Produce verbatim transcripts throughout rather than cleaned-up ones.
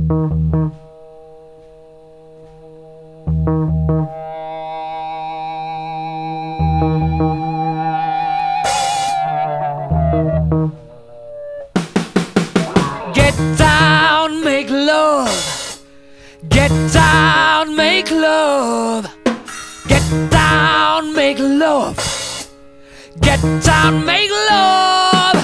Get down, make love. Get down, make love. Get down, make love. Get down, make love.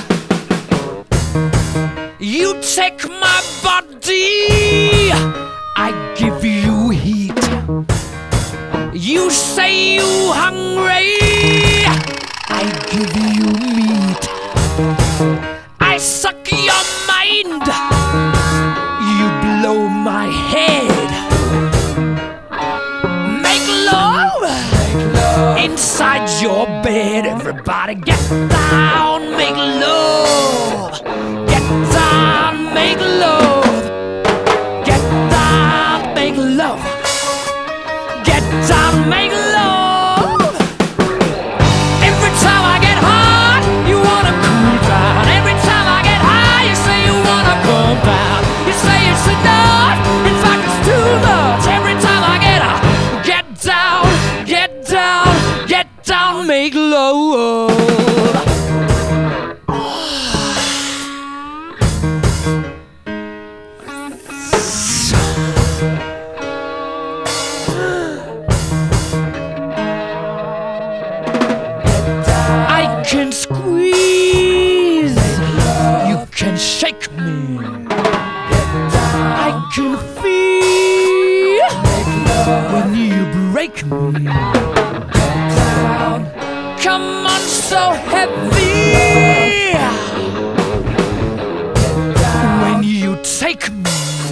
You take my body, I give you heat. You say you hungry, I give you meat. I suck your mind, you blow my head. Make love, make love inside your bed. Everybody get down, make love. Get down, make love. Get down, make love. Get down, make love. Every time I get hot, you wanna cool down. Every time I get high, you say you wanna calm down. You say it's enough, in fact it's too much. Every time I get up, get down, get down, get down, make love. I can squeeze, you can shake me. I can feel when you break me. Come on, so heavy when you take me.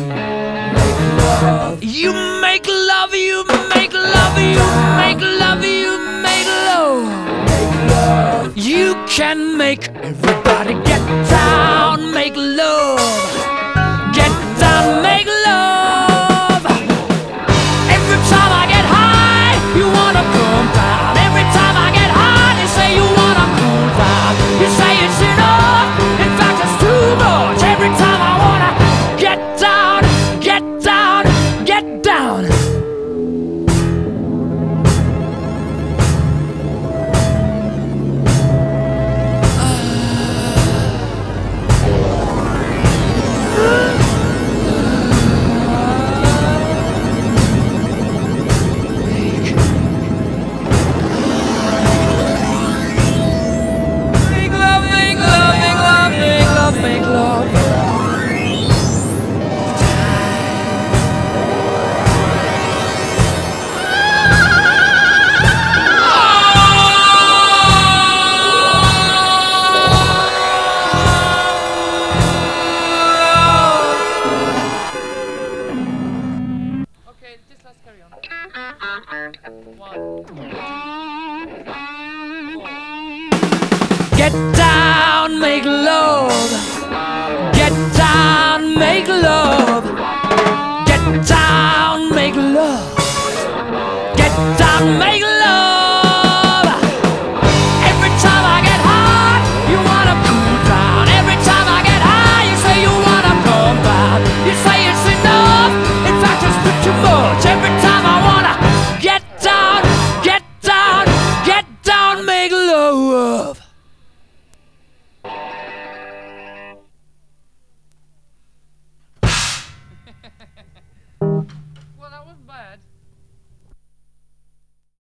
You make love, you make love, you make love, you make love. You can make everybody get down, make love. Get down, make love. Every time I get high, you wanna calm down. Every time I get high, you say you wanna cool down. You say it's enough, in fact it's too much. Every time I wanna get down, get down, get down. Make love, make love, make love, make love, make love. Okay, just let's carry on. One, two, four. Get down, make love. Get down, make love. Get down, make love. Get down, make love. Every time I get hot, you wanna cool down. Every time I get high, you say you wanna calm down. You say it's enough, in fact it's too much. Every time I wanna get down, get down, get down, make love. Well, that was bad.